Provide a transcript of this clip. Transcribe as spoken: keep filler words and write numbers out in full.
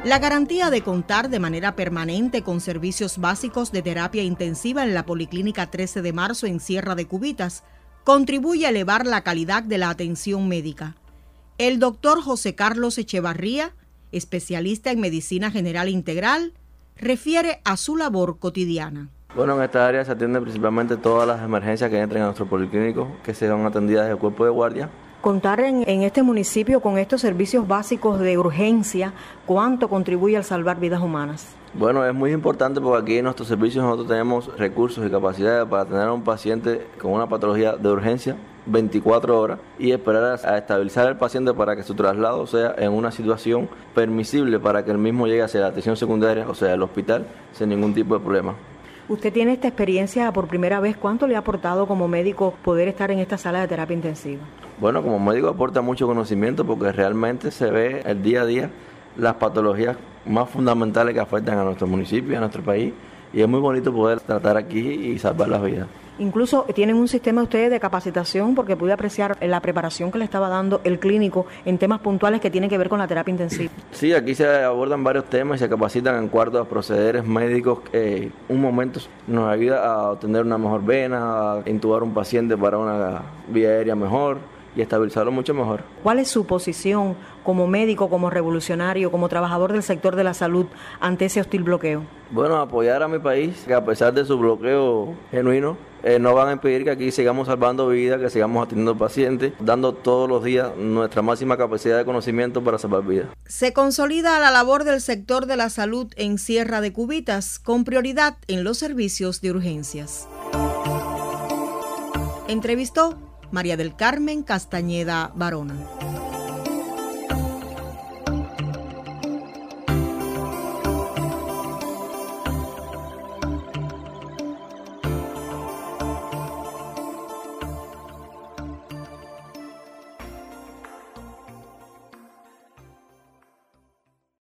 La garantía de contar de manera permanente con servicios básicos de terapia intensiva en la Policlínica trece de marzo en Sierra de Cubitas contribuye a elevar la calidad de la atención médica. El doctor José Carlos Echevarría, especialista en medicina general integral, refiere a su labor cotidiana. Bueno, en esta área se atienden principalmente todas las emergencias que entren a nuestro policlínico, que serán atendidas desde el cuerpo de guardia. Contar en, en este municipio con estos servicios básicos de urgencia, ¿cuánto contribuye al salvar vidas humanas? Bueno, es muy importante porque aquí en nuestros servicios nosotros tenemos recursos y capacidades para tener a un paciente con una patología de urgencia veinticuatro horas y esperar a estabilizar al paciente para que su traslado sea en una situación permisible para que el mismo llegue hacia la atención secundaria, o sea, el hospital, sin ningún tipo de problema. Usted tiene esta experiencia por primera vez. ¿Cuánto le ha aportado como médico poder estar en esta sala de terapia intensiva? Bueno, como médico aporta mucho conocimiento porque realmente se ve el día a día las patologías más fundamentales que afectan a nuestro municipio, a nuestro país, y es muy bonito poder tratar aquí y salvar las vidas. Incluso tienen un sistema ustedes de capacitación, porque pude apreciar la preparación que le estaba dando el clínico en temas puntuales que tienen que ver con la terapia intensiva. Sí, aquí se abordan varios temas y se capacitan en cuanto a procederes médicos que un momento nos ayuda a obtener una mejor vena, a intubar un paciente para una vía aérea mejor y estabilizarlo mucho mejor. ¿Cuál es su posición como médico, como revolucionario, como trabajador del sector de la salud ante ese hostil bloqueo? Bueno, apoyar a mi país, que a pesar de su bloqueo genuino, eh, no van a impedir que aquí sigamos salvando vidas, que sigamos atendiendo pacientes, dando todos los días nuestra máxima capacidad de conocimiento para salvar vidas. Se consolida la labor del sector de la salud en Sierra de Cubitas, con prioridad en los servicios de urgencias. Entrevistó María del Carmen Castañeda Barona.